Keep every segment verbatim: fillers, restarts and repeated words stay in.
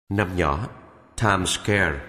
Năm nhỏ, Times Square.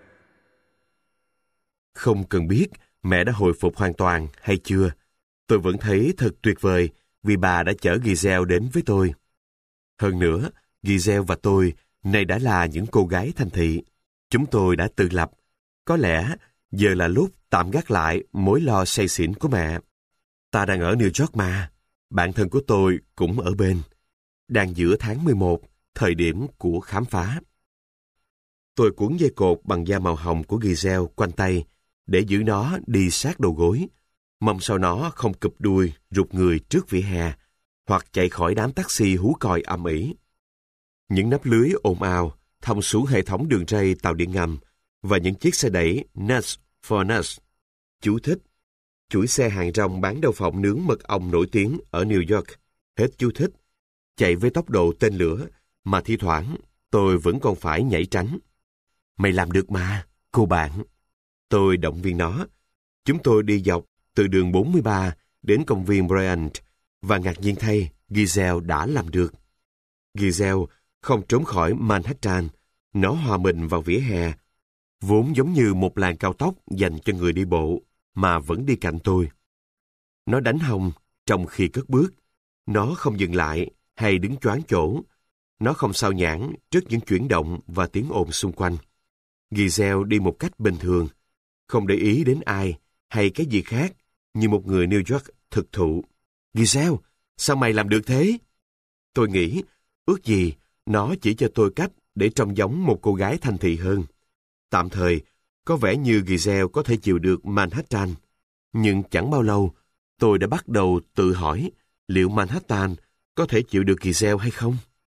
Không cần biết mẹ đã hồi phục hoàn toàn hay chưa, tôi vẫn thấy thật tuyệt vời vì bà đã chở Giselle đến với tôi. Hơn nữa, Giselle và tôi nay đã là những cô gái thành thị. Chúng tôi đã tự lập. Có lẽ giờ là lúc tạm gác lại mối lo say xỉn của mẹ. Ta đang ở New York mà. Bạn thân của tôi cũng ở bên. Đang giữa tháng mười một, thời điểm của khám phá. Tôi cuốn dây cột bằng da màu hồng của Giselle quanh tay để giữ nó đi sát đầu gối, mong sao nó không cụp đuôi rụt người trước vỉa hè hoặc chạy khỏi đám taxi hú còi ầm ĩ. Những nắp lưới ồn ào thông xuống hệ thống đường ray tàu điện ngầm và những chiếc xe đẩy Nuts for Nuts. Chú thích. Chuỗi xe hàng rong bán đậu phộng nướng mật ong nổi tiếng ở New York. Hết chú thích. Chạy với tốc độ tên lửa mà thi thoảng tôi vẫn còn phải nhảy tránh. Mày làm được mà, cô bạn. Tôi động viên nó. Chúng tôi đi dọc từ đường bốn mươi ba đến công viên Bryant và ngạc nhiên thay, Giselle đã làm được. Giselle không trốn khỏi Manhattan. Nó hòa mình vào vỉa hè, vốn giống như một làn cao tốc dành cho người đi bộ, mà vẫn đi cạnh tôi. Nó đánh hông trong khi cất bước. Nó không dừng lại hay đứng choáng chỗ. Nó không sao nhãng trước những chuyển động và tiếng ồn xung quanh. Giselle đi một cách bình thường, không để ý đến ai hay cái gì khác, như một người New York thực thụ. Giselle, sao mày làm được thế? Tôi nghĩ, ước gì nó chỉ cho tôi cách để trông giống một cô gái thành thị hơn. Tạm thời, có vẻ như Giselle có thể chịu được Manhattan. Nhưng chẳng bao lâu, tôi đã bắt đầu tự hỏi liệu Manhattan có thể chịu được Giselle hay không.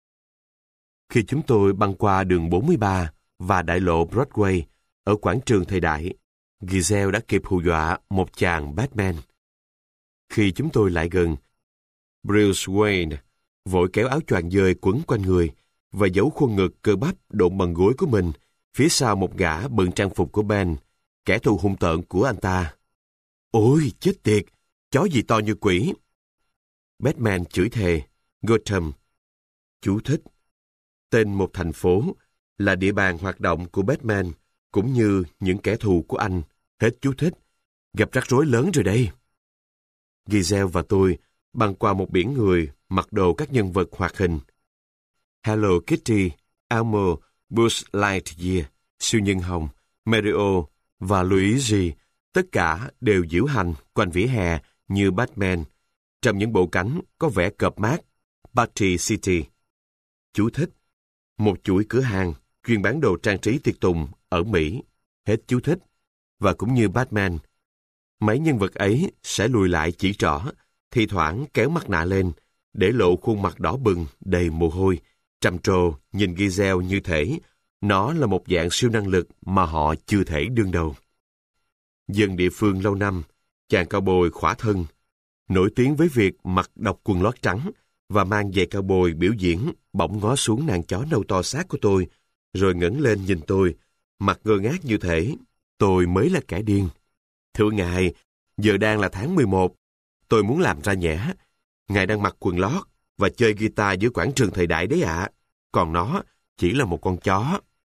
Khi chúng tôi băng qua đường bốn mươi ba và đại lộ Broadway ở quảng trường thời đại, Giselle đã kịp hù dọa một chàng Batman. Khi chúng tôi lại gần, Bruce Wayne vội kéo áo choàng dơi quấn quanh người và giấu khuôn ngực cơ bắp độn bằng gối của mình phía sau một gã bận trang phục của Ben, kẻ thù hung tợn của anh ta. Ôi, chết tiệt! Chó gì to như quỷ! Batman chửi thề. Gotham. Chú thích. Tên một thành phố là địa bàn hoạt động của Batman cũng như những kẻ thù của anh. Hết chú thích. Gặp rắc rối lớn rồi đây. Giselle và tôi băng qua một biển người mặc đồ các nhân vật hoạt hình. Hello Kitty, Elmo, Buzz Lightyear, siêu nhân hồng, Mario và Luigi, tất cả đều diễu hành quanh vỉa hè như Batman, trong những bộ cánh có vẻ cợp mát. Party City. Chú thích. Một chuỗi cửa hàng chuyên bán đồ trang trí tiệc tùng ở Mỹ. Hết chú thích. Và cũng như Batman, mấy nhân vật ấy sẽ lùi lại chỉ trỏ, thi thoảng kéo mặt nạ lên, để lộ khuôn mặt đỏ bừng, đầy mồ hôi, trầm trồ nhìn Giselle như thể nó là một dạng siêu năng lực mà họ chưa thể đương đầu. Dân địa phương lâu năm, chàng cao bồi khỏa thân, nổi tiếng với việc mặc độc quần lót trắng và mang giày cao bồi biểu diễn, bỗng ngó xuống nàng chó nâu to xác của tôi, rồi ngẩng lên nhìn tôi, mặt ngơ ngác như thể tôi mới là kẻ điên. Thưa ngài, giờ đang là tháng mười một, tôi muốn làm ra nhẽ. Ngài đang mặc quần lót và chơi guitar dưới quảng trường thời đại đấy ạ. Còn nó chỉ là một con chó.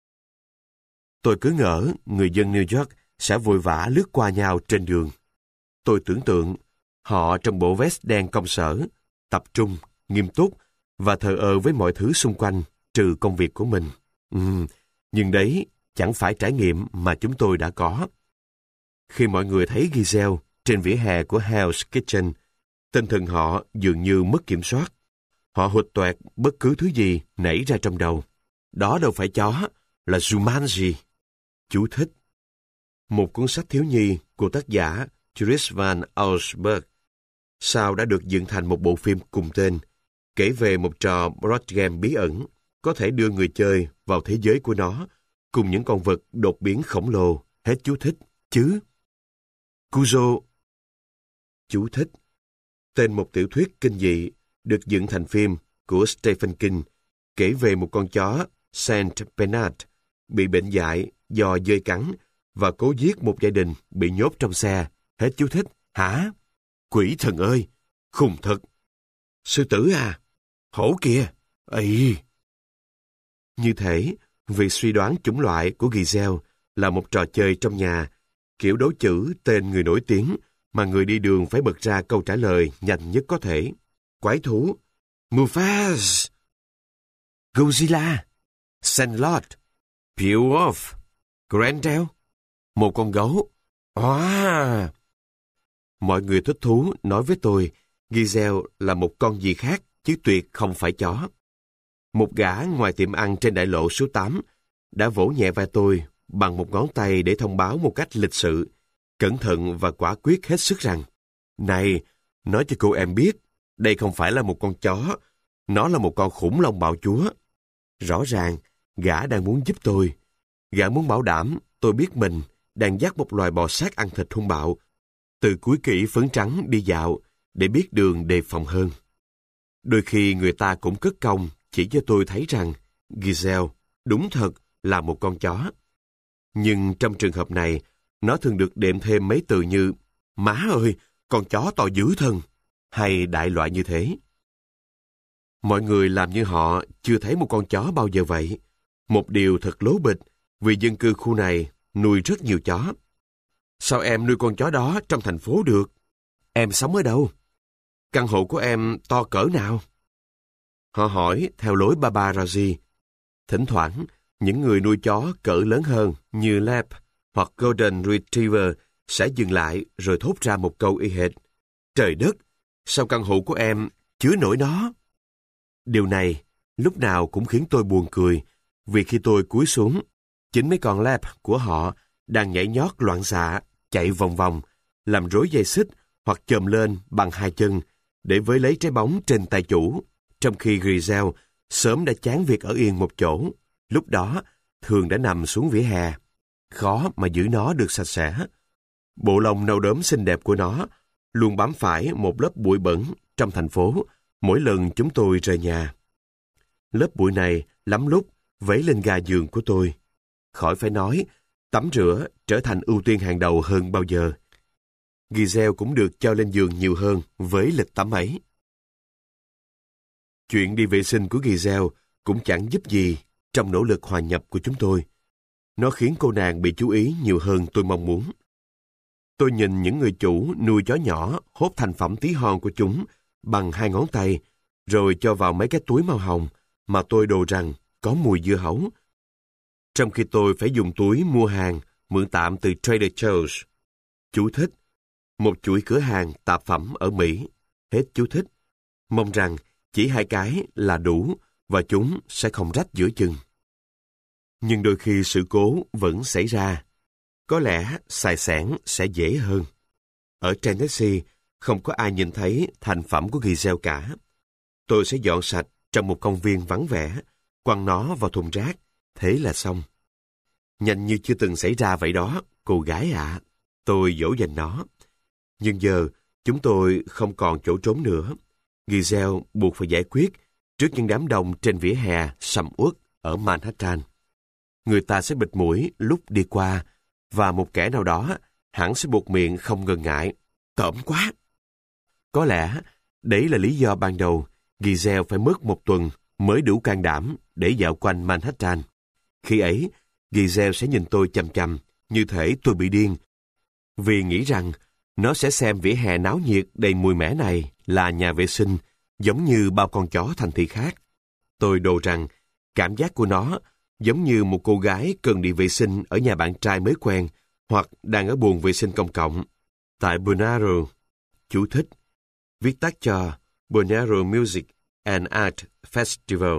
Tôi cứ ngỡ người dân New York sẽ vội vã lướt qua nhau trên đường. Tôi tưởng tượng họ trong bộ vest đen công sở, tập trung, nghiêm túc và thờ ơ với mọi thứ xung quanh trừ công việc của mình. Uhm, nhưng đấy chẳng phải trải nghiệm mà chúng tôi đã có. Khi mọi người thấy Giselle trên vỉa hè của Hell's Kitchen, tinh thần họ dường như mất kiểm soát. Họ hụt toẹt bất cứ thứ gì nảy ra trong đầu. Đó đâu phải chó, là Jumanji. Chú thích. Một cuốn sách thiếu nhi của tác giả Chris Van Allsburg, sau đã được dựng thành một bộ phim cùng tên, kể về một trò board game bí ẩn, có thể đưa người chơi vào thế giới của nó, cùng những con vật đột biến khổng lồ. Hết chú thích. Chứ. Cujo. Chú thích. Tên một tiểu thuyết kinh dị được dựng thành phim của Stephen King, kể về một con chó Saint Bernard bị bệnh dại do dơi cắn và cố giết một gia đình bị nhốt trong xe. Hết chú thích. Hả? Quỷ thần ơi! Khùng thật! Sư tử à? Hổ kìa! Ây! Như thể vì suy đoán chủng loại của Giselle là một trò chơi trong nhà, kiểu đố chữ tên người nổi tiếng mà người đi đường phải bật ra câu trả lời nhanh nhất có thể. Quái thú, Mufasa, Godzilla, Sandlot, Beowulf, Grendel, một con gấu. Wow! Mọi người thích thú nói với tôi, Giselle là một con gì khác, chứ tuyệt không phải chó. Một gã ngoài tiệm ăn trên đại lộ số tám đã vỗ nhẹ vai tôi bằng một ngón tay để thông báo một cách lịch sự, cẩn thận và quả quyết hết sức rằng: "Này, nói cho cô em biết, đây không phải là một con chó, nó là một con khủng long bạo chúa." Rõ ràng, gã đang muốn giúp tôi. Gã muốn bảo đảm tôi biết mình đang dắt một loài bò sát ăn thịt hung bạo, từ cuối kỷ phấn trắng đi dạo để biết đường đề phòng hơn. Đôi khi người ta cũng cất công chỉ cho tôi thấy rằng Giselle đúng thật là một con chó. Nhưng trong trường hợp này, nó thường được đệm thêm mấy từ như "Má ơi, con chó to dữ thân", hay đại loại như thế. Mọi người làm như họ chưa thấy một con chó bao giờ vậy. Một điều thật lố bịch, vì dân cư khu này nuôi rất nhiều chó. "Sao em nuôi con chó đó trong thành phố được? Em sống ở đâu? Căn hộ của em to cỡ nào?" Họ hỏi theo lối paparazzi. Thỉnh thoảng, những người nuôi chó cỡ lớn hơn như Lab hoặc Golden Retriever sẽ dừng lại rồi thốt ra một câu y hệt: "Trời đất, sao căn hộ của em chứa nổi nó?" Điều này lúc nào cũng khiến tôi buồn cười, vì khi tôi cúi xuống, chính mấy con Lab của họ đang nhảy nhót loạn xạ, chạy vòng vòng, làm rối dây xích hoặc chồm lên bằng hai chân để với lấy trái bóng trên tay chủ, trong khi Giselle sớm đã chán việc ở yên một chỗ, lúc đó thường đã nằm xuống vỉa hè. Khó mà giữ nó được sạch sẽ. Bộ lông nâu đốm xinh đẹp của nó luôn bám phải một lớp bụi bẩn trong thành phố mỗi lần chúng tôi rời nhà. Lớp bụi này lắm lúc vấy lên ga giường của tôi. Khỏi phải nói, tắm rửa trở thành ưu tiên hàng đầu hơn bao giờ. Giselle cũng được cho lên giường nhiều hơn với lịch tắm ấy. Chuyện đi vệ sinh của Giselle cũng chẳng giúp gì trong nỗ lực hòa nhập của chúng tôi. Nó khiến cô nàng bị chú ý nhiều hơn tôi mong muốn. Tôi nhìn những người chủ nuôi chó nhỏ hốt thành phẩm tí hon của chúng bằng hai ngón tay, rồi cho vào mấy cái túi màu hồng mà tôi đồ rằng có mùi dưa hấu. Trong khi tôi phải dùng túi mua hàng mượn tạm từ Trader Joe's. Chú thích: một chuỗi cửa hàng tạp phẩm ở Mỹ. Hết chú thích. Mong rằng chỉ hai cái là đủ và chúng sẽ không rách giữa chừng. Nhưng đôi khi sự cố vẫn xảy ra. Có lẽ xài xẻng sẽ dễ hơn. Ở Tennessee, không có ai nhìn thấy thành phẩm của Giselle cả. Tôi sẽ dọn sạch trong một công viên vắng vẻ, quăng nó vào thùng rác, thế là xong. Nhanh như chưa từng xảy ra vậy đó, cô gái ạ. Tôi dỗ dành nó. Nhưng giờ, chúng tôi không còn chỗ trốn nữa. Giselle buộc phải giải quyết trước những đám đông trên vỉa hè sầm uất ở Manhattan. Người ta sẽ bịt mũi lúc đi qua, và một kẻ nào đó hẳn sẽ buộc miệng không ngần ngại. Tởm quá! Có lẽ đấy là lý do ban đầu Giselle phải mất một tuần mới đủ can đảm để dạo quanh Manhattan. Khi ấy, Giselle sẽ nhìn tôi chằm chằm, như thể tôi bị điên, vì nghĩ rằng nó sẽ xem vỉa hè náo nhiệt đầy mùi mẻ này là nhà vệ sinh, giống như bao con chó thành thị khác. Tôi đồ rằng cảm giác của nó giống như một cô gái cần đi vệ sinh ở nhà bạn trai mới quen hoặc đang ở buồng vệ sinh công cộng. Tại Bonnaroo, chú thích, viết tắt cho Bonnaroo Music and Art Festival.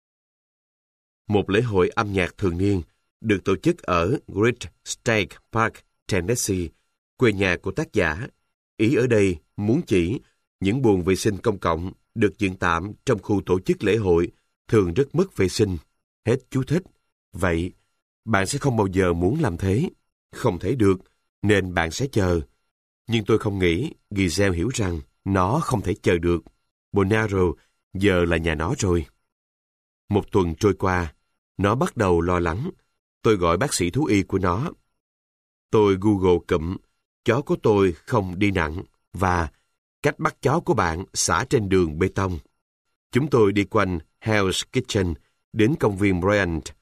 Một lễ hội âm nhạc thường niên được tổ chức ở Great Stake Park, Tennessee, quê nhà của tác giả. Ý ở đây muốn chỉ những buồng vệ sinh công cộng được dựng tạm trong khu tổ chức lễ hội thường rất mất vệ sinh. Hết chú thích. Vậy, bạn sẽ không bao giờ muốn làm thế. Không thể được, nên bạn sẽ chờ. Nhưng tôi không nghĩ Giselle hiểu rằng nó không thể chờ được. Bonnaroo giờ là nhà nó rồi. Một tuần trôi qua, nó bắt đầu lo lắng. Tôi gọi bác sĩ thú y của nó. Tôi Google cụm chó của tôi không đi nặng và cách bắt chó của bạn xả trên đường bê tông. Chúng tôi đi quanh Hell's Kitchen đến công viên Bryant.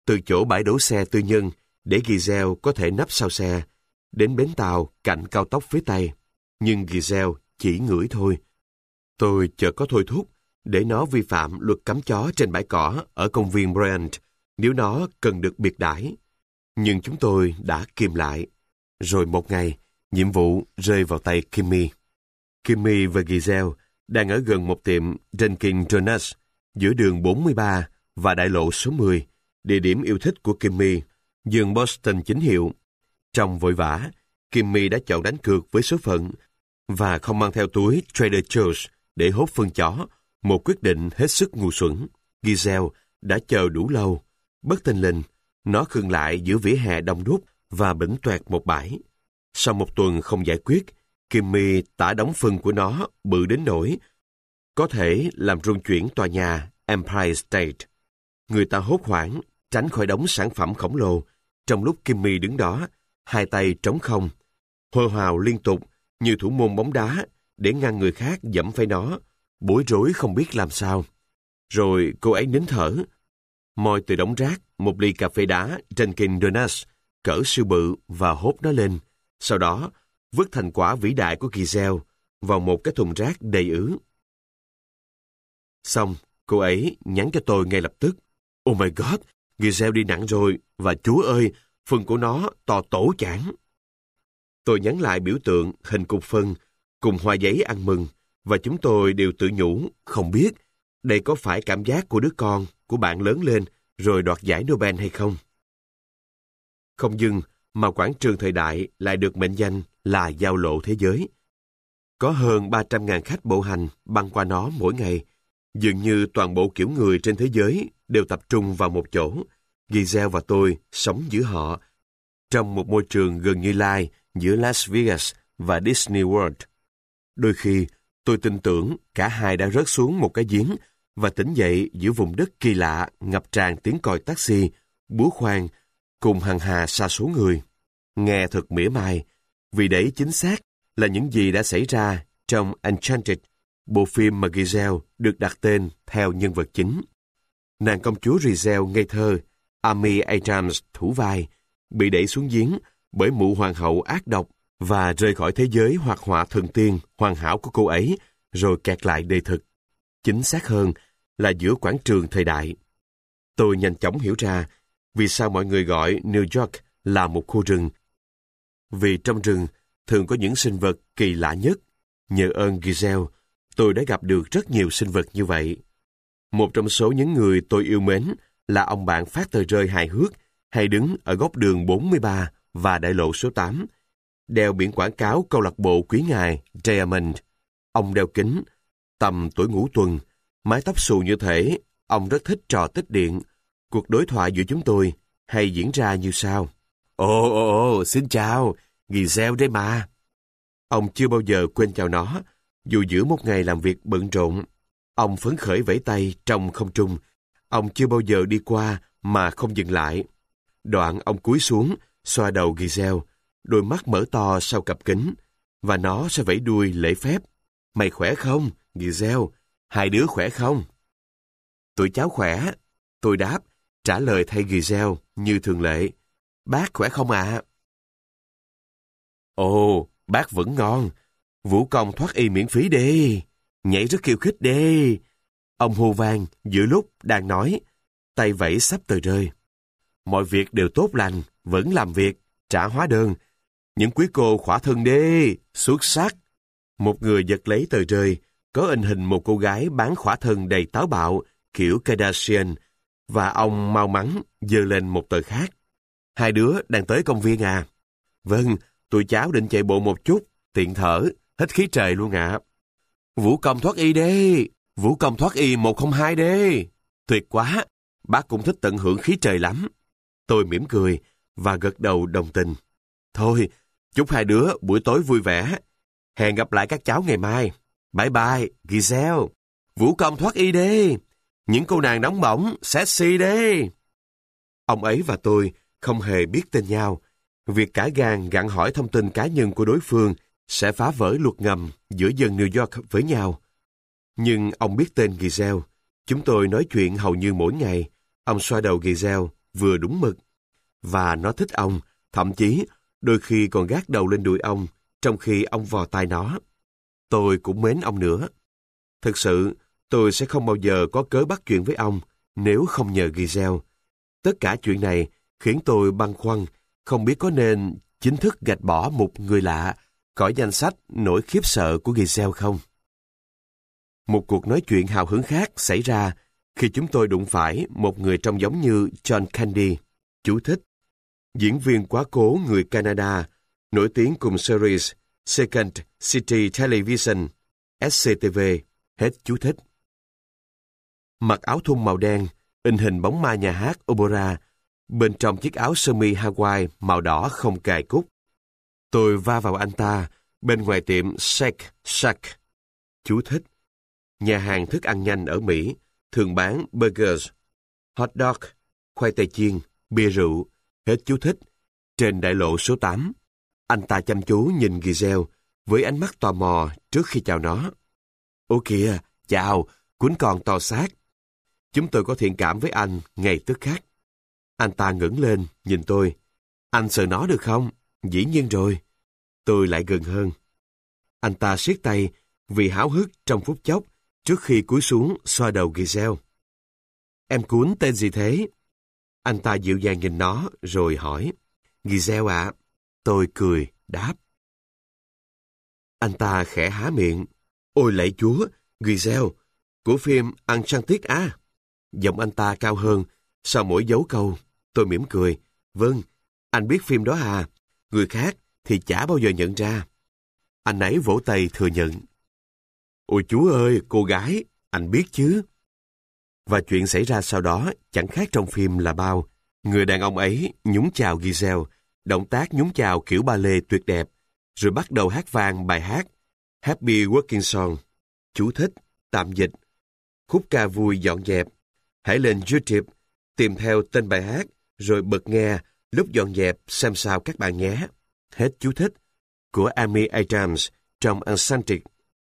từ chỗ bãi đổ xe tư nhân để Giselle có thể nấp sau xe, đến bến tàu cạnh cao tốc phía Tây. Nhưng Giselle chỉ ngửi thôi. Tôi chợt có thôi thúc để nó vi phạm luật cấm chó trên bãi cỏ ở công viên Bryant nếu nó cần được biệt đãi. Nhưng chúng tôi đã kìm lại. Rồi một ngày, nhiệm vụ rơi vào tay Kimmy. Kimmy và Giselle đang ở gần một tiệm Dunkin' Donuts giữa đường bốn mươi ba và đại lộ số mười, địa điểm yêu thích của Kimmy, vườn Boston chính hiệu. Trong vội vã, Kimmy đã chọn đánh cược với số phận và không mang theo túi Trader Joe's để hốt phân chó, một quyết định hết sức ngu xuẩn. Giselle đã chờ đủ lâu. Bất thình lình, nó khựng lại giữa vỉa hè đông đúc và bỉnh toẹt một bãi. Sau một tuần không giải quyết, Kimmy tả đống phân của nó bự đến nỗi có thể làm rung chuyển tòa nhà Empire State. Người ta hốt hoảng tránh khỏi đống sản phẩm khổng lồ, trong lúc Kimmy đứng đó, hai tay trống không, hô hào liên tục như thủ môn bóng đá để ngăn người khác giẫm phải nó, bối rối không biết làm sao. Rồi cô ấy nín thở, moi từ đống rác một ly cà phê đá Dunkin' Donuts cỡ siêu bự và hốt nó lên. Sau đó, vứt thành quả vĩ đại của Giselle vào một cái thùng rác đầy ứ. Xong, cô ấy nhắn cho tôi ngay lập tức. Oh my God, Giselle đi nặng rồi, và Chúa ơi, phân của nó to tổ chảng. Tôi nhắn lại biểu tượng hình cục phân cùng hoa giấy ăn mừng, và chúng tôi đều tự nhủ, không biết đây có phải cảm giác của đứa con của bạn lớn lên rồi đoạt giải Nobel hay không. Không dưng mà quảng trường thời đại lại được mệnh danh là giao lộ thế giới. Có hơn ba trăm nghìn khách bộ hành băng qua nó mỗi ngày. Dường như toàn bộ kiểu người trên thế giới đều tập trung vào một chỗ. Giselle và tôi sống giữa họ, trong một môi trường gần như lai giữa Las Vegas và Disney World. Đôi khi, tôi tin tưởng cả hai đã rớt xuống một cái giếng và tỉnh dậy giữa vùng đất kỳ lạ ngập tràn tiếng còi taxi, búa khoan, cùng hàng hà sa số người. Nghe thật mỉa mai, vì đấy chính xác là những gì đã xảy ra trong Enchanted, bộ phim mà Giselle được đặt tên theo nhân vật chính. Nàng công chúa Giselle ngây thơ, Amy Adams thủ vai, bị đẩy xuống giếng bởi mụ hoàng hậu ác độc và rời khỏi thế giới hoạt họa thần tiên hoàn hảo của cô ấy, rồi kẹt lại đời thực. Chính xác hơn là giữa quảng trường thời đại. Tôi nhanh chóng hiểu ra vì sao mọi người gọi New York là một khu rừng. Vì trong rừng thường có những sinh vật kỳ lạ nhất. Nhờ ơn Giselle, tôi đã gặp được rất nhiều sinh vật như vậy. Một trong số những người tôi yêu mến là ông bạn phát tờ rơi hài hước hay đứng ở góc đường bốn mươi ba và đại lộ số tám, đeo biển quảng cáo câu lạc bộ quý ngài Diamond. Ông đeo kính, tầm tuổi ngũ tuần, mái tóc xù như thể ông rất thích trò tích điện. Cuộc đối thoại giữa chúng tôi hay diễn ra như sau. Ồ, ồ, ồ, xin chào, Giselle đấy mà. Ông chưa bao giờ quên chào nó, dù giữa một ngày làm việc bận rộn. Ông phấn khởi vẫy tay trong không trung. Ông chưa bao giờ đi qua mà không dừng lại. Đoạn ông cúi xuống, xoa đầu Giselle, đôi mắt mở to sau cặp kính, và nó sẽ vẫy đuôi lễ phép. Mày khỏe không, Giselle? Hai đứa khỏe không? Tụi cháu khỏe. Tôi đáp, trả lời thay Giselle như thường lệ. Bác khỏe không ạ? À? Ồ, bác vẫn ngon. Vũ công thoát y miễn phí đi. Nhảy rất khiêu khích đi. Ông hô vang giữa lúc đang nói, tay vẫy sắp tờ rơi. Mọi việc đều tốt lành, vẫn làm việc, trả hóa đơn. Những quý cô khỏa thân đi, xuất sắc. Một người giật lấy tờ rơi, có in hình một cô gái bán khỏa thân đầy táo bạo, kiểu Kardashian, và ông mau mắn giơ lên một tờ khác. Hai đứa đang tới công viên à? Vâng, tụi cháu định chạy bộ một chút, tiện thở, hít khí trời luôn ạ. À. Vũ công thoát y đi, Vũ công thoát y một không hai đi. Tuyệt quá, bác cũng thích tận hưởng khí trời lắm. Tôi mỉm cười và gật đầu đồng tình. Thôi, chúc hai đứa buổi tối vui vẻ. Hẹn gặp lại các cháu ngày mai. Bye bye, Giselle. Vũ công thoát y đi. Những cô nàng nóng bỏng, sexy đi. Ông ấy và tôi không hề biết tên nhau. Việc cả gan gặng hỏi thông tin cá nhân của đối phương sẽ phá vỡ luật ngầm giữa dân New York với nhau. Nhưng ông biết tên Giselle. Chúng tôi nói chuyện hầu như mỗi ngày. Ông xoa đầu Giselle vừa đúng mực. Và nó thích ông, thậm chí đôi khi còn gác đầu lên đùi ông, trong khi ông vò tai nó. Tôi cũng mến ông nữa. Thực sự, tôi sẽ không bao giờ có cớ bắt chuyện với ông nếu không nhờ Giselle. Tất cả chuyện này khiến tôi băn khoăn, không biết có nên chính thức gạch bỏ một người lạ khỏi danh sách nỗi khiếp sợ của Giselle không. Một cuộc nói chuyện hào hứng khác xảy ra khi chúng tôi đụng phải một người trông giống như John Candy, chú thích, diễn viên quá cố người Canada, nổi tiếng cùng series Second City Television, S C T V, hết chú thích. Mặc áo thun màu đen, in hình bóng ma nhà hát opera, bên trong chiếc áo sơ mi Hawaii màu đỏ không cài cúc. Tôi va vào anh ta bên ngoài tiệm Shake Shack, chú thích, nhà hàng thức ăn nhanh ở Mỹ, thường bán burgers, hot dog, khoai tây chiên, bia rượu, hết chú thích, trên đại lộ số tám. Anh ta chăm chú nhìn Giselle với ánh mắt tò mò trước khi chào nó. Ô kìa, chào, cuốn còn to xác. Chúng tôi có thiện cảm với anh ngay tức khắc. Anh ta ngẩng lên, nhìn tôi. Anh sợ nó được không? Dĩ nhiên rồi. Tôi lại gần hơn. Anh ta siết tay vì háo hức trong phút chốc trước khi cúi xuống xoa đầu Giselle. Em cuốn tên gì thế? Anh ta dịu dàng nhìn nó rồi hỏi. Giselle ạ. À? Tôi cười, đáp. Anh ta khẽ há miệng. Ôi lạy chúa, Giselle, của phim Enchanted à? Giọng anh ta cao hơn sau mỗi dấu câu. Tôi mỉm cười. Vâng, anh biết phim đó à? Người khác thì chả bao giờ nhận ra. Anh ấy vỗ tay thừa nhận. Ôi chúa ơi, cô gái, anh biết chứ. Và chuyện xảy ra sau đó chẳng khác trong phim là bao. Người đàn ông ấy nhún chào Giselle, động tác nhún chào kiểu ba lê tuyệt đẹp, rồi bắt đầu hát vang bài hát Happy Working Song. Chú thích, tạm dịch, khúc ca vui dọn dẹp. Hãy lên YouTube, tìm theo tên bài hát, rồi bật nghe lúc dọn dẹp xem sao các bạn nhé. Hết chú thích, của Amy Adams trong Enchanted.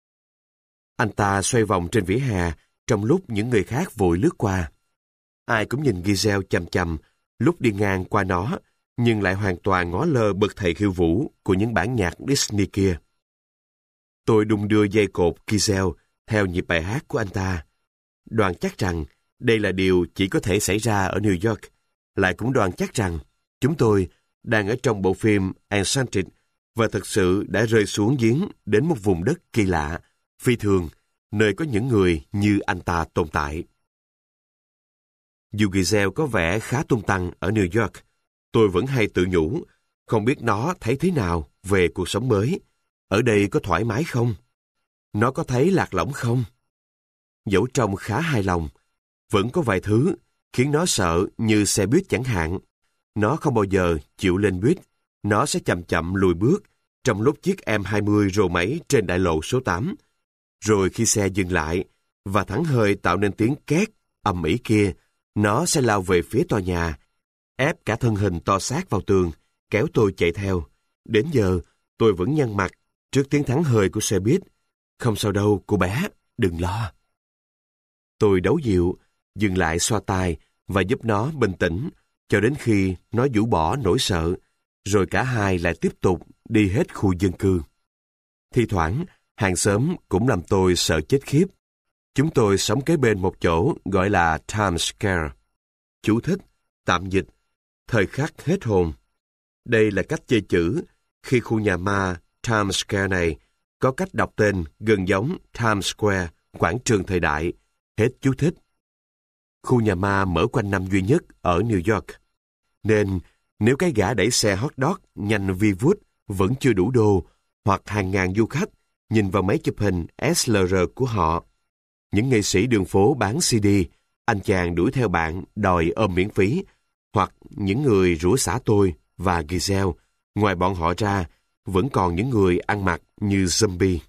Anh ta xoay vòng trên vỉa hè trong lúc những người khác vội lướt qua. Ai cũng nhìn Giselle chằm chằm lúc đi ngang qua nó, nhưng lại hoàn toàn ngó lơ bậc thầy khiêu vũ của những bản nhạc Disney kia. Tôi đung đưa dây cột Giselle theo nhịp bài hát của anh ta. Đoán chắc rằng đây là điều chỉ có thể xảy ra ở New York. Lại cũng đoán chắc rằng chúng tôi đang ở trong bộ phim Enchanted và thật sự đã rơi xuống giếng đến một vùng đất kỳ lạ, phi thường, nơi có những người như anh ta tồn tại. Dù Giselle có vẻ khá tung tăng ở New York, tôi vẫn hay tự nhủ, không biết nó thấy thế nào về cuộc sống mới. Ở đây có thoải mái không? Nó có thấy lạc lõng không? Dẫu trông khá hài lòng, vẫn có vài thứ khiến nó sợ như xe buýt chẳng hạn. Nó không bao giờ chịu lên buýt, nó sẽ chậm chậm lùi bước trong lúc chiếc em hai mươi rồ máy trên đại lộ số tám. Rồi khi xe dừng lại và thắng hơi tạo nên tiếng két ầm ĩ kia, nó sẽ lao về phía tòa nhà, ép cả thân hình to xác vào tường, kéo tôi chạy theo. Đến giờ, tôi vẫn nhăn mặt trước tiếng thắng hơi của xe buýt. Không sao đâu, cô bé, đừng lo. Tôi đấu dịu, dừng lại xoa tai và giúp nó bình tĩnh cho đến khi nó rũ bỏ nỗi sợ, rồi cả hai lại tiếp tục đi hết khu dân cư. Thi thoảng, hàng xóm cũng làm tôi sợ chết khiếp. Chúng tôi sống kế bên một chỗ gọi là Times Square. Chú thích, tạm dịch, thời khắc hết hồn. Đây là cách chê chữ khi khu nhà ma Times Square này có cách đọc tên gần giống Times Square, quảng trường thời đại. Hết chú thích. Khu nhà ma mở quanh năm duy nhất ở New York. Nên nếu cái gã đẩy xe hot dog nhanh vi vút vẫn chưa đủ đô, hoặc hàng ngàn du khách nhìn vào máy chụp hình S L R của họ, những nghệ sĩ đường phố bán xê đê, anh chàng đuổi theo bạn đòi ôm miễn phí, hoặc những người rủa xả tôi và Giselle, ngoài bọn họ ra, vẫn còn những người ăn mặc như zombie.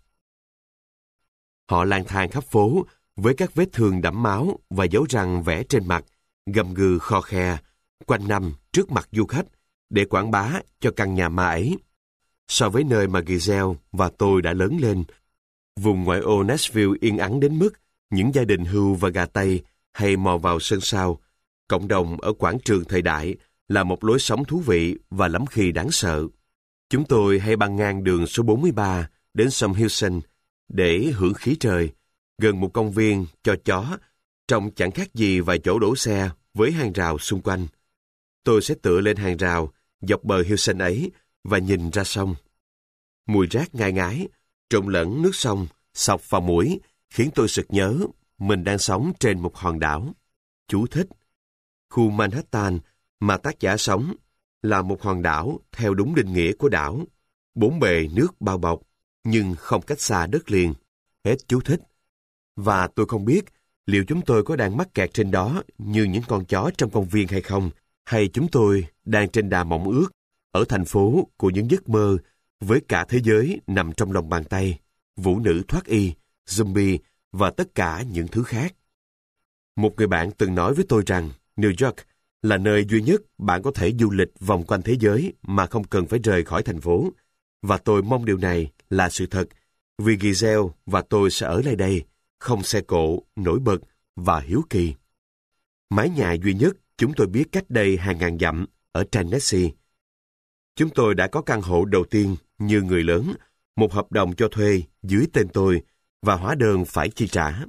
Họ lang thang khắp phố với các vết thương đẫm máu và dấu răng vẽ trên mặt, gầm gừ kho khe, quanh năm trước mặt du khách để quảng bá cho căn nhà ma ấy. So với nơi mà Giselle và tôi đã lớn lên, vùng ngoại ô Nashville yên ắng đến mức những gia đình hươu và gà tây hay mò vào sân sau, Cộng đồng ở quảng trường thời đại là một lối sống thú vị và lắm khi đáng sợ. Chúng tôi hay băng ngang đường số bốn mươi ba đến sông Hudson để hưởng khí trời, gần một công viên cho chó, trông chẳng khác gì vài chỗ đổ xe với hàng rào xung quanh. Tôi sẽ tựa lên hàng rào dọc bờ Hudson ấy và nhìn ra sông. Mùi rác ngai ngái, trộn lẫn nước sông, xộc vào mũi, khiến tôi sực nhớ mình đang sống trên một hòn đảo. Chú thích: khu Manhattan mà tác giả sống là một hòn đảo theo đúng định nghĩa của đảo, bốn bề nước bao bọc, nhưng không cách xa đất liền. Hết chú thích. Và tôi không biết liệu chúng tôi có đang mắc kẹt trên đó như những con chó trong công viên hay không, hay chúng tôi đang trên đà mộng ước ở thành phố của những giấc mơ với cả thế giới nằm trong lòng bàn tay, vũ nữ thoát y, zombie và tất cả những thứ khác. Một người bạn từng nói với tôi rằng New York là nơi duy nhất bạn có thể du lịch vòng quanh thế giới mà không cần phải rời khỏi thành phố. Và tôi mong điều này là sự thật, vì Giselle và tôi sẽ ở lại đây, không xe cộ, nổi bật và hiếu kỳ. Mái nhà duy nhất chúng tôi biết cách đây hàng ngàn dặm ở Tennessee. Chúng tôi đã có căn hộ đầu tiên như người lớn, một hợp đồng cho thuê dưới tên tôi và hóa đơn phải chi trả.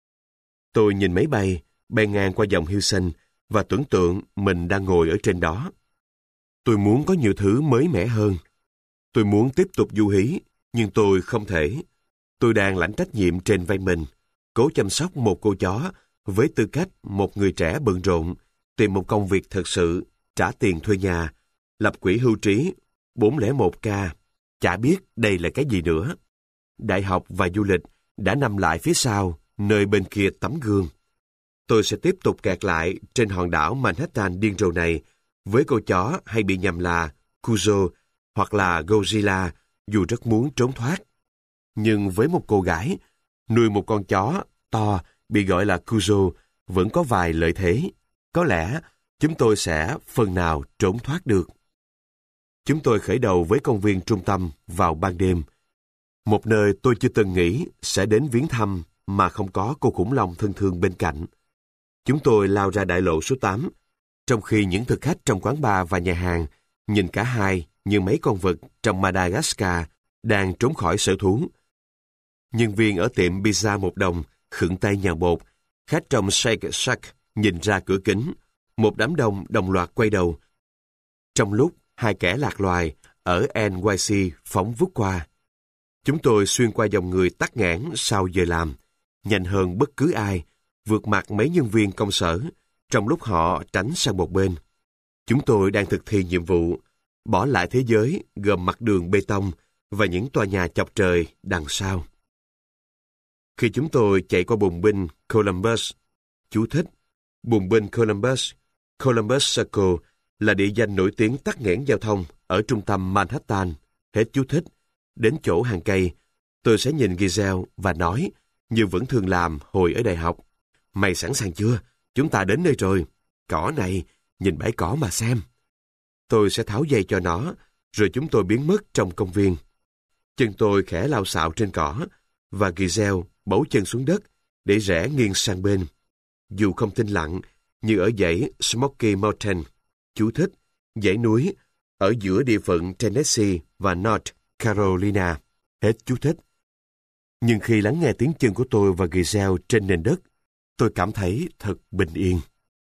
Tôi nhìn máy bay, bay ngang qua dòng Hudson và tưởng tượng mình đang ngồi ở trên đó. Tôi muốn có nhiều thứ mới mẻ hơn. Tôi muốn tiếp tục du hí, nhưng tôi không thể. Tôi đang lãnh trách nhiệm trên vai mình, cố chăm sóc một cô chó với tư cách một người trẻ bận rộn, tìm một công việc thật sự, trả tiền thuê nhà, lập quỹ hưu trí, bốn không một k, chả biết đây là cái gì nữa. Đại học và du lịch đã nằm lại phía sau, nơi bên kia tấm gương. Tôi sẽ tiếp tục kẹt lại trên hòn đảo Manhattan điên rồ này với cô chó hay bị nhầm là Cujo hoặc là Godzilla, dù rất muốn trốn thoát. Nhưng với một cô gái, nuôi một con chó to bị gọi là Cujo vẫn có vài lợi thế. Có lẽ chúng tôi sẽ phần nào trốn thoát được. Chúng tôi khởi đầu với công viên trung tâm vào ban đêm. Một nơi tôi chưa từng nghĩ sẽ đến viếng thăm mà không có cô khủng long thân thương bên cạnh. Chúng tôi lao ra đại lộ số tám, trong khi những thực khách trong quán bar và nhà hàng nhìn cả hai như mấy con vật trong Madagascar đang trốn khỏi sở thú. Nhân viên ở tiệm pizza một đồng khựng tay nhào bột, khách trong Shake Shack nhìn ra cửa kính, một đám đông đồng loạt quay đầu. Trong lúc hai kẻ lạc loài ở en y xê phóng vút qua, chúng tôi xuyên qua dòng người tắc nghẽn sau giờ làm, nhanh hơn bất cứ ai, vượt mặt mấy nhân viên công sở, trong lúc họ tránh sang một bên. Chúng tôi đang thực thi nhiệm vụ, bỏ lại thế giới gồm mặt đường bê tông và những tòa nhà chọc trời đằng sau. Khi chúng tôi chạy qua bùng binh Columbus, chú thích, bùng binh Columbus, Columbus Circle là địa danh nổi tiếng tắc nghẽn giao thông ở trung tâm Manhattan, hết chú thích, đến chỗ hàng cây, tôi sẽ nhìn Giselle và nói, như vẫn thường làm hồi ở đại học, mày sẵn sàng chưa? Chúng ta đến nơi rồi. Cỏ này, nhìn bãi cỏ mà xem. Tôi sẽ tháo dây cho nó, rồi chúng tôi biến mất trong công viên. Chân tôi khẽ lao xạo trên cỏ, và Giselle bấu chân xuống đất để rẽ nghiêng sang bên. Dù không tĩnh lặng, như ở dãy Smoky Mountain, chú thích, dãy núi, ở giữa địa phận Tennessee và North Carolina, hết chú thích. Nhưng khi lắng nghe tiếng chân của tôi và Giselle trên nền đất, tôi cảm thấy thật bình yên.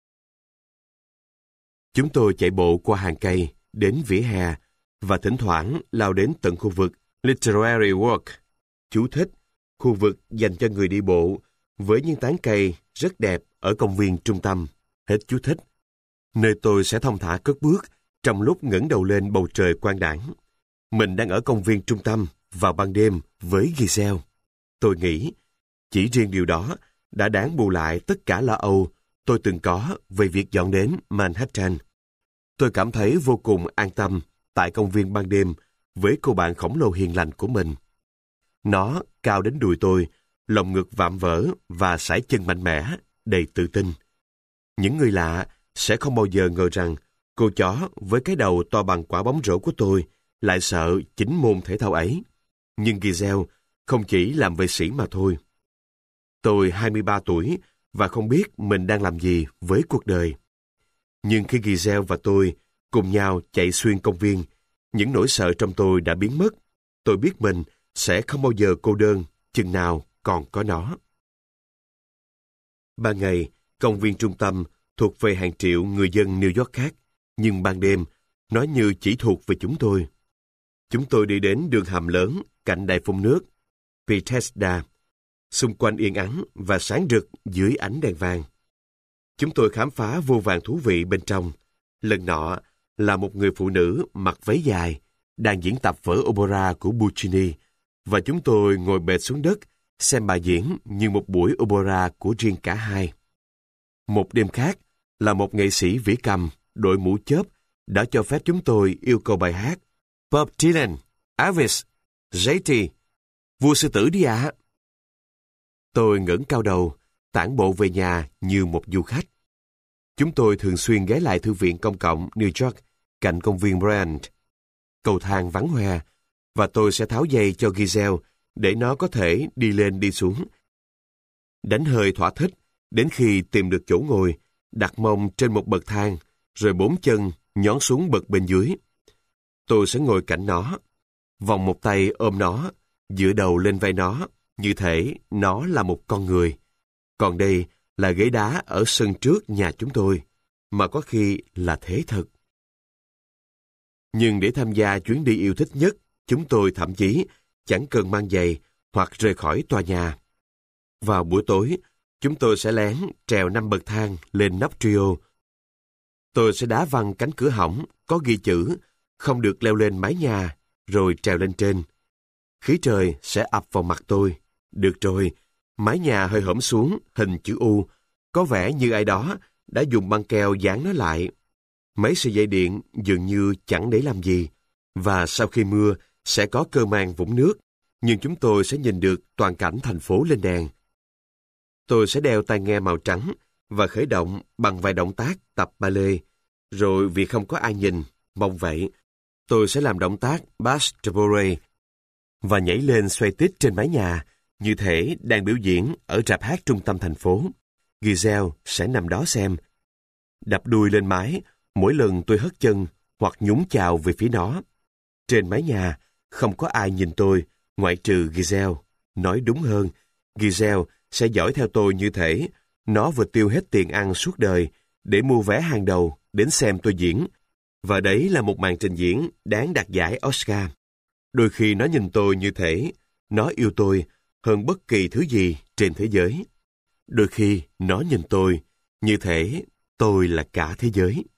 Chúng tôi chạy bộ qua hàng cây, đến vỉa hè, và thỉnh thoảng lao đến tận khu vực Literary Walk, chú thích, khu vực dành cho người đi bộ, với những tán cây rất đẹp ở công viên trung tâm, hết chú thích, nơi tôi sẽ thong thả cất bước trong lúc ngẩng đầu lên bầu trời quang đãng. Mình đang ở công viên trung tâm vào ban đêm với Giselle. Tôi nghĩ, chỉ riêng điều đó đã đáng bù lại tất cả lo âu tôi từng có về việc dọn đến Manhattan. Tôi cảm thấy vô cùng an tâm tại công viên ban đêm với cô bạn khổng lồ hiền lành của mình. Nó cao đến đùi tôi, lồng ngực vạm vỡ và sải chân mạnh mẽ, đầy tự tin. Những người lạ sẽ không bao giờ ngờ rằng cô chó với cái đầu to bằng quả bóng rổ của tôi lại sợ chính môn thể thao ấy. Nhưng Giselle không chỉ làm vệ sĩ mà thôi. Tôi hai mươi ba tuổi và không biết mình đang làm gì với cuộc đời. Nhưng khi Giselle và tôi cùng nhau chạy xuyên công viên, những nỗi sợ trong tôi đã biến mất. Tôi biết mình sẽ không bao giờ cô đơn, chừng nào còn có nó. Ban ngày, công viên trung tâm thuộc về hàng triệu người dân New York khác, nhưng ban đêm, nó như chỉ thuộc về chúng tôi. Chúng tôi đi đến đường hầm lớn cạnh đài phun nước, Bethesda, xung quanh yên ắng và sáng rực dưới ánh đèn vàng. Chúng tôi khám phá vô vàn thú vị bên trong. Lần nọ là một người phụ nữ mặc váy dài, đang diễn tập vở opera của Puccini, và chúng tôi ngồi bệt xuống đất xem bà diễn như một buổi opera của riêng cả hai. Một đêm khác là một nghệ sĩ vĩ cầm đội mũ chớp đã cho phép chúng tôi yêu cầu bài hát Bob Dylan, Elvis, gi tê, Vua Sư Tử đi ạ. À. Tôi ngẩng cao đầu, tản bộ về nhà như một du khách. Chúng tôi thường xuyên ghé lại thư viện công cộng New York cạnh công viên Bryant. Cầu thang vắng hoe, và tôi sẽ tháo dây cho Giselle để nó có thể đi lên đi xuống. Đánh hơi thỏa thích đến khi tìm được chỗ ngồi, đặt mông trên một bậc thang, rồi bốn chân nhón xuống bậc bên dưới. Tôi sẽ ngồi cạnh nó, vòng một tay ôm nó, dựa đầu lên vai nó, như thể nó là một con người. Còn đây là ghế đá ở sân trước nhà chúng tôi, mà có khi là thế thật. Nhưng để tham gia chuyến đi yêu thích nhất, chúng tôi thậm chí chẳng cần mang giày hoặc rời khỏi tòa nhà. Vào buổi tối, chúng tôi sẽ lén trèo năm bậc thang lên nóc trio. Tôi sẽ đá văng cánh cửa hỏng có ghi chữ không được leo lên mái nhà, rồi trèo lên trên. Khí trời sẽ ập vào mặt tôi. Được rồi, mái nhà hơi hõm xuống hình chữ U, có vẻ như ai đó đã dùng băng keo dán nó lại. Mấy sợi dây điện dường như chẳng để làm gì, và sau khi mưa sẽ có cơ mang vũng nước, nhưng chúng tôi sẽ nhìn được toàn cảnh thành phố lên đèn. Tôi sẽ đeo tai nghe màu trắng và khởi động bằng vài động tác tập ballet, rồi vì không có ai nhìn, mong vậy, tôi sẽ làm động tác pas de bourrée và nhảy lên xoay tít trên mái nhà, như thể đang biểu diễn ở rạp hát trung tâm thành phố. Giselle sẽ nằm đó xem. Đập đuôi lên mái mỗi lần tôi hất chân hoặc nhún chào về phía nó. Trên mái nhà, không có ai nhìn tôi, ngoại trừ Giselle. Nói đúng hơn, Giselle sẽ dõi theo tôi như thể nó vừa tiêu hết tiền ăn suốt đời để mua vé hàng đầu đến xem tôi diễn. Và đấy là một màn trình diễn đáng đạt giải Oscar. Đôi khi nó nhìn tôi như thể nó yêu tôi hơn bất kỳ thứ gì trên thế giới. Đôi khi nó nhìn tôi như thể tôi là cả thế giới.